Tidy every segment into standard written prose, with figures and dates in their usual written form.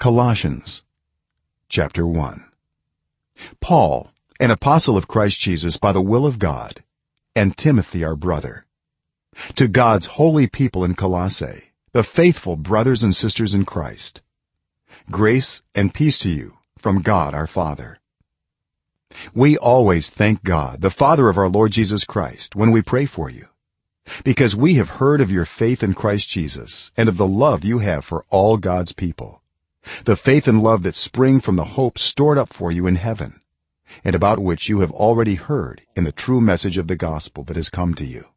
Colossians chapter 1. Paul, an apostle of Christ Jesus by the will of God, and Timothy our brother, to God's holy people in Colossae, the faithful brothers and sisters in Christ: grace and peace to you from God our Father. We always thank God, the Father of our Lord Jesus Christ, when we pray for you, because we have heard of your faith in Christ Jesus and of the love you have for all God's people, the faith and love that spring from the hope stored up for you in heaven, and about which you have already heard in the true message of the gospel that has come to you.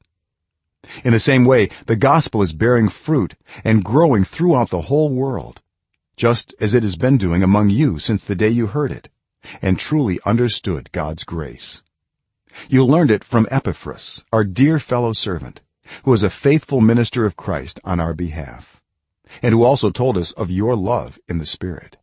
In the same way, the gospel is bearing fruit and growing throughout the whole world, just as it has been doing among you since the day you heard it and truly understood God's grace. You learned it from Epaphras, our dear fellow servant, who is a faithful minister of Christ on our behalf, and who also told us of your love in the Spirit.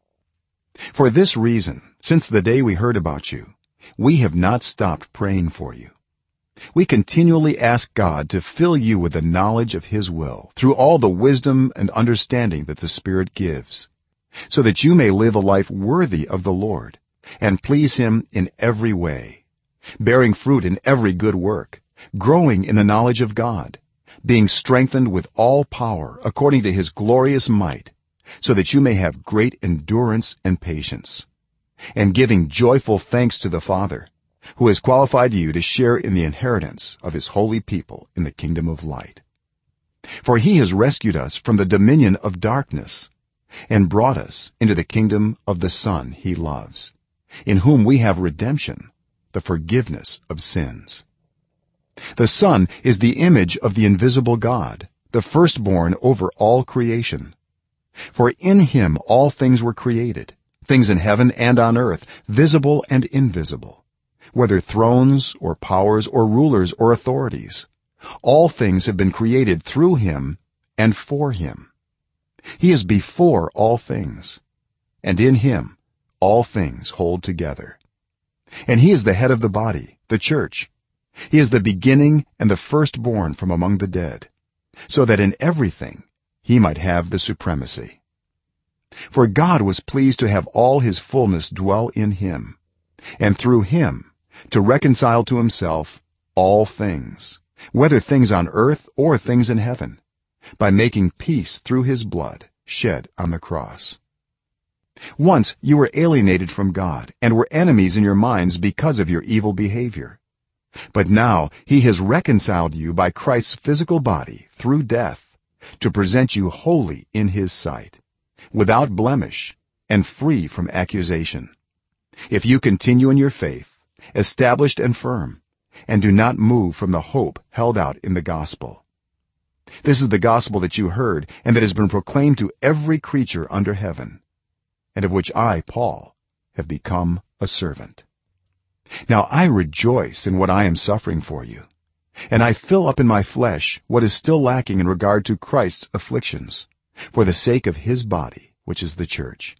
For this reason, since the day we heard about you, we have not stopped praying for you. We continually ask God to fill you with the knowledge of his will through all the wisdom and understanding that the Spirit gives, so that you may live a life worthy of the Lord and please him in every way, bearing fruit in every good work, growing in the knowledge of God, being strengthened with all power according to his glorious might, so that you may have great endurance and patience, and giving joyful thanks to the Father, who has qualified you to share in the inheritance of his holy people in the kingdom of light. For he has rescued us from the dominion of darkness and brought us into the kingdom of the Son he loves, in whom we have redemption, the forgiveness of sins. The Son is the image of the invisible God, the firstborn over all creation. For in him all things were created, things in heaven and on earth, visible and invisible, whether thrones or powers or rulers or authorities. All things have been created through him and for him. He is before all things, and in him all things hold together. And he is the head of the body, the church. He is the beginning and the firstborn from among the dead, so that in everything he might have the supremacy. For God was pleased to have all his fullness dwell in him, and through him to reconcile to himself all things, whether things on earth or things in heaven, by making peace through his blood shed on the cross. Once you were alienated from God and were enemies in your minds because of your evil behavior, but now he has reconciled you by Christ's physical body through death, to present you holy in his sight, without blemish and free from accusation, if you continue in your faith, established and firm, and do not move from the hope held out in the gospel. This is the gospel that you heard and that has been proclaimed to every creature under heaven, and of which I, Paul, have become a servant. Now I rejoice in what I am suffering for you, and I fill up in my flesh what is still lacking in regard to Christ's afflictions, for the sake of his body, which is the church.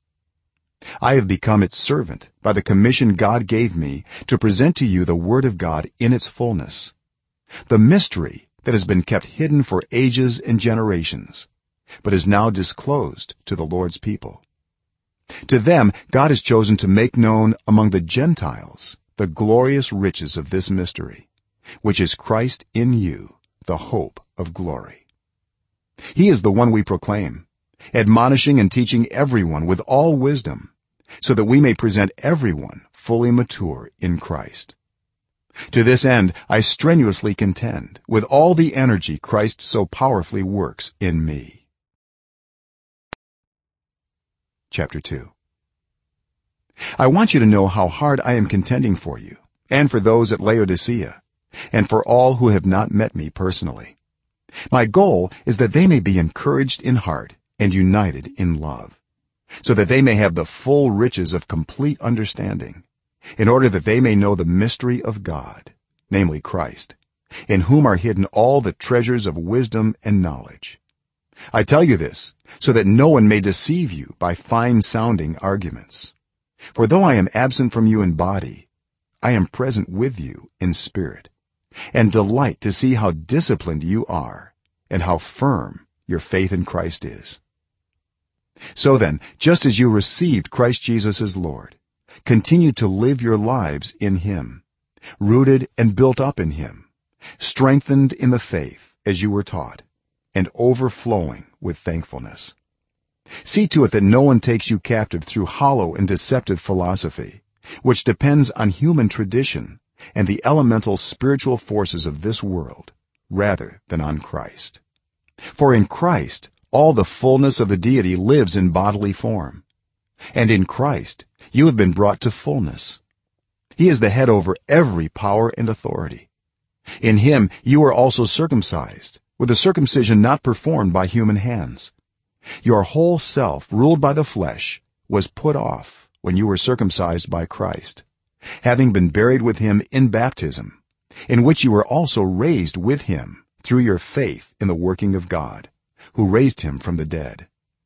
I have become its servant by the commission God gave me to present to you the word of God in its fullness, the mystery that has been kept hidden for ages and generations, but is now disclosed to the Lord's people. To them God has chosen to make known among the Gentiles the glorious riches of this mystery, which is Christ in you, the hope of glory. He is the one we proclaim, admonishing and teaching everyone with all wisdom, so that we may present everyone fully mature in Christ. To this end I strenuously contend with all the energy Christ so powerfully works in me. Chapter 2. I want you to know how hard I am contending for you, and for those at Laodicea, and for all who have not met me personally. My goal is that they may be encouraged in heart and united in love, so that they may have the full riches of complete understanding, in order that they may know the mystery of God, namely Christ, in whom are hidden all the treasures of wisdom and knowledge. I tell you this so that no one may deceive you by fine-sounding arguments. For though I am absent from you in body, I am present with you in spirit, and delight to see how disciplined you are and how firm your faith in Christ is. so then, just as you received Christ Jesus as Lord, continue to live your lives in him, rooted and built up in him, strengthened in the faith as you were taught, and overflowing with thankfulness. See to it that no one takes you captive through hollow and deceptive philosophy, which depends on human tradition and the elemental spiritual forces of this world rather than on Christ. For in Christ all the fullness of the deity lives in bodily form, and in Christ you have been brought to fullness. He is the head over every power and authority. In him you are also circumcised with a circumcision not performed by human hands. Your whole self, ruled by the flesh, was put off when you were circumcised by Christ, having been buried with him in baptism, in which you were also raised with him through your faith in the working of God, who raised him from the dead.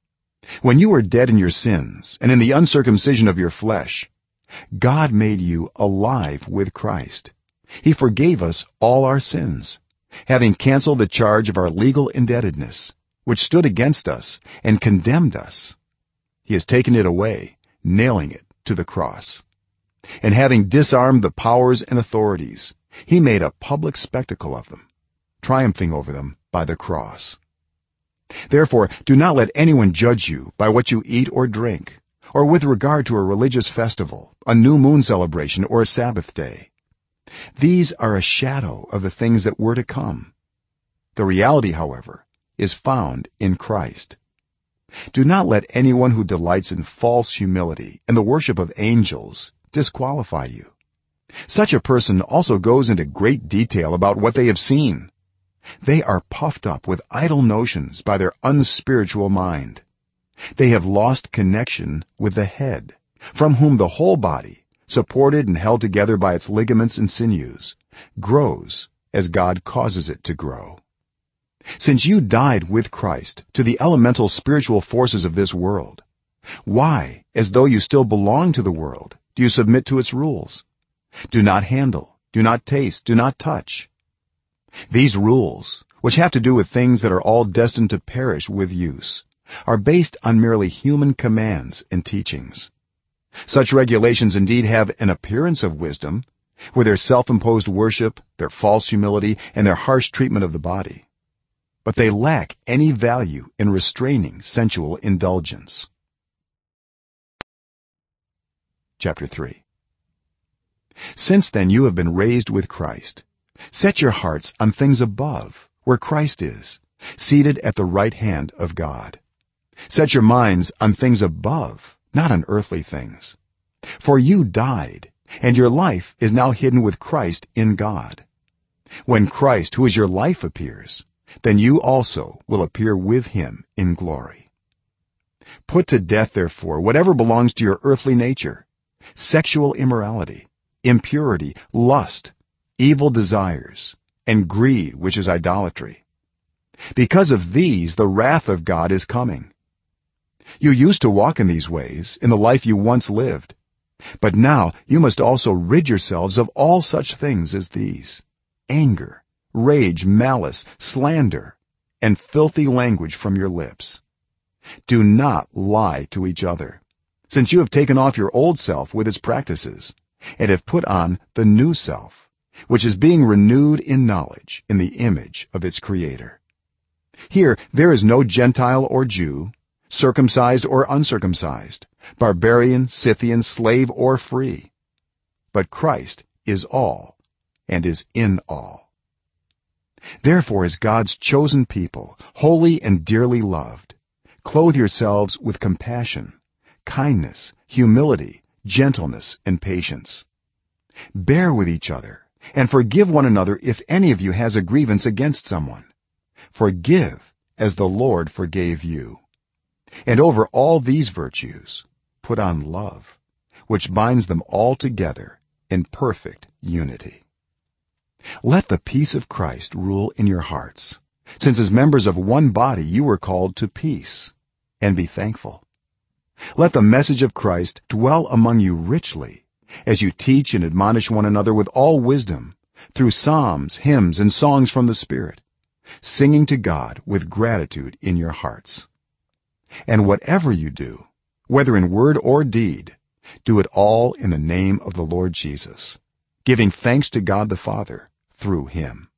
When you were dead in your sins and in the uncircumcision of your flesh, God made you alive with Christ. He forgave us all our sins, having canceled the charge of our legal indebtedness, which stood against us and condemned us. He has taken it away, nailing it to the cross. And having disarmed the powers and authorities, he made a public spectacle of them, triumphing over them by the cross. Therefore, do not let anyone judge you by what you eat or drink, or with regard to a religious festival, a new moon celebration, or a Sabbath day. These are a shadow of the things that were to come. The reality, however, is found in Christ. Do not let anyone who delights in false humility and the worship of angels disqualify you. Such a person also goes into great detail about what they have seen. They are puffed up with idle notions by their unspiritual mind. They have lost connection with the head, from whom the whole body, supported and held together by its ligaments and sinews, grows as God causes it to grow. Since you died with Christ to the elemental spiritual forces of this world, why, as though you still belong to the world, do you submit to its rules? Do not handle, do not taste, do not touch. These rules, which have to do with things that are all destined to perish with use, are based on merely human commands and teachings. Such regulations indeed have an appearance of wisdom, with their self-imposed worship, their false humility, and their harsh treatment of the body, but they lack any value in restraining sensual indulgence. Chapter 3. Since then you have been raised with Christ, set your hearts on things above, where Christ is, seated at the right hand of God. Set your minds on things above, not on earthly things. For you died, and your life is now hidden with Christ in God. When Christ, who is your life, appears, then you also will appear with him in glory. Put to death, therefore, whatever belongs to your earthly nature: sexual immorality, impurity, lust, evil desires, and greed, which is idolatry. Because of these the wrath of God is coming. You used to walk in these ways in the life you once lived, but now you must also rid yourselves of all such things as these: anger, rage, malice, slander, and filthy language from your lips. Do not lie to each other, since you have taken off your old self with its practices and have put on the new self, which is being renewed in knowledge in the image of its creator. Here there is no Gentile or Jew, circumcised or uncircumcised, barbarian, Scythian, slave or free, but Christ is all and is in all. Therefore, as God's chosen people, holy and dearly loved, clothe yourselves with compassion, kindness, humility, gentleness, and patience. Bear with each other and forgive one another if any of you has a grievance against someone. Forgive as the Lord forgave you. And over all these virtues put on love, which binds them all together in perfect unity. Let the peace of Christ rule in your hearts, since as members of one body you were called to peace, and be thankful. Let the message of Christ dwell among you richly, as you teach and admonish one another with all wisdom, through psalms, hymns, and songs from the Spirit, singing to God with gratitude in your hearts. and whatever you do, whether in word or deed, do it all in the name of the Lord Jesus, giving thanks to God the Father through him.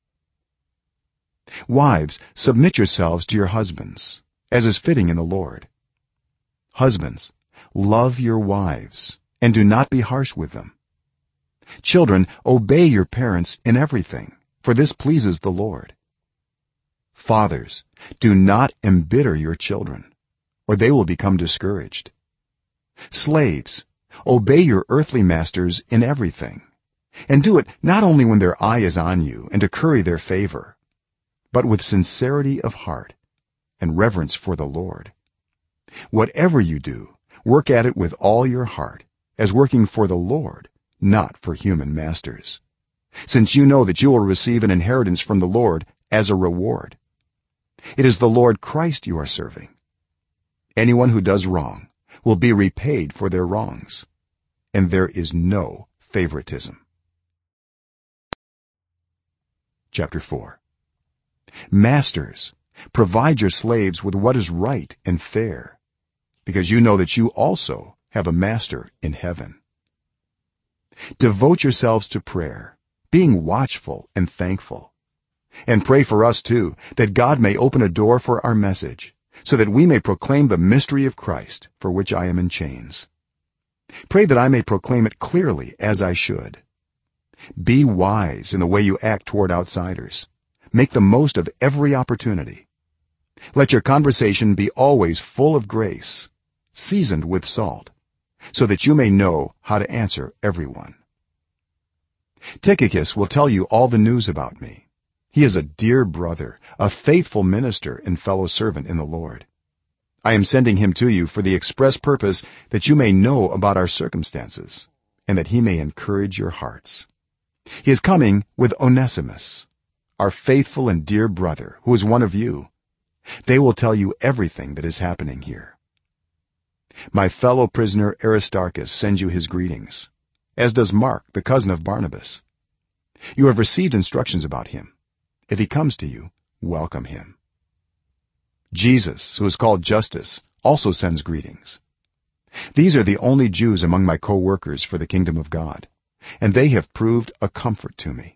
Wives, submit yourselves to your husbands, as is fitting in the Lord. Husbands, love your wives and do not be harsh with them. Children, obey your parents in everything, for this pleases the Lord. Fathers, do not embitter your children, or they will become discouraged. Slaves, obey your earthly masters in everything, and do it not only when their eye is on you and to curry their favor, but with sincerity of heart and reverence for the Lord. Whatever you do, work at it with all your heart, as working for the Lord, not for human masters, since you know that you will receive an inheritance from the Lord as a reward. It is the Lord Christ you are serving. Anyone who does wrong will be repaid for their wrongs, and there is no favoritism. Chapter 4. Masters, provide your slaves with what is right and fair, because you know that you also have a master in heaven. Devote yourselves to prayer, being watchful and thankful, and pray for us too, that God may open a door for our message, so that we may proclaim the mystery of Christ, for which I am in chains. Pray that I may proclaim it clearly as I should. Be wise in the way you act toward outsiders. Make the most of every opportunity. Let your conversation be always full of grace, seasoned with salt, so that you may know how to answer everyone. Tychicus will tell you all the news about me. He is a dear brother, a faithful minister and fellow servant in the Lord. I am sending him to you for the express purpose that you may know about our circumstances, and that he may encourage your hearts. He is coming with Onesimus, our faithful and dear brother, who is one of you. They will tell you everything that is happening here. My fellow prisoner Aristarchus sends you his greetings, as does Mark, the cousin of Barnabas. You have received instructions about him. If he comes to you, welcome him. Jesus, who is called Justus, also sends greetings. These are the only Jews among my co-workers for the kingdom of God, and they have proved a comfort to me.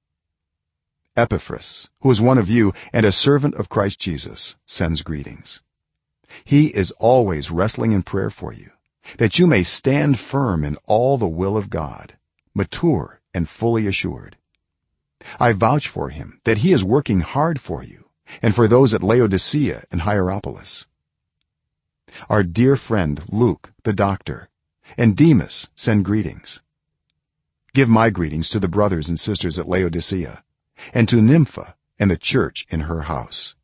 Epaphras, who is one of you and a servant of Christ Jesus, sends greetings. He is always wrestling in prayer for you, that you may stand firm in all the will of God, mature and fully assured. I vouch for him that he is working hard for you and for those at Laodicea and Hierapolis. Our dear friend Luke the doctor and Demas send greetings. Give my greetings to the brothers and sisters at Laodicea, and to Nympha and the church in her house.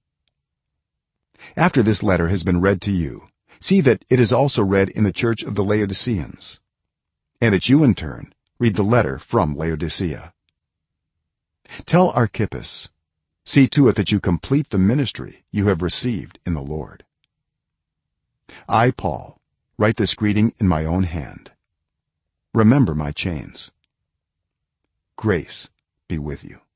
After this letter has been read to you, see that it is also read in the church of the Laodiceans, and that you in turn read the letter from Laodicea. Tell Archippus, see to it that you complete the ministry you have received in the Lord. I, Paul, write this greeting in my own hand. Remember my chains. Grace be with you.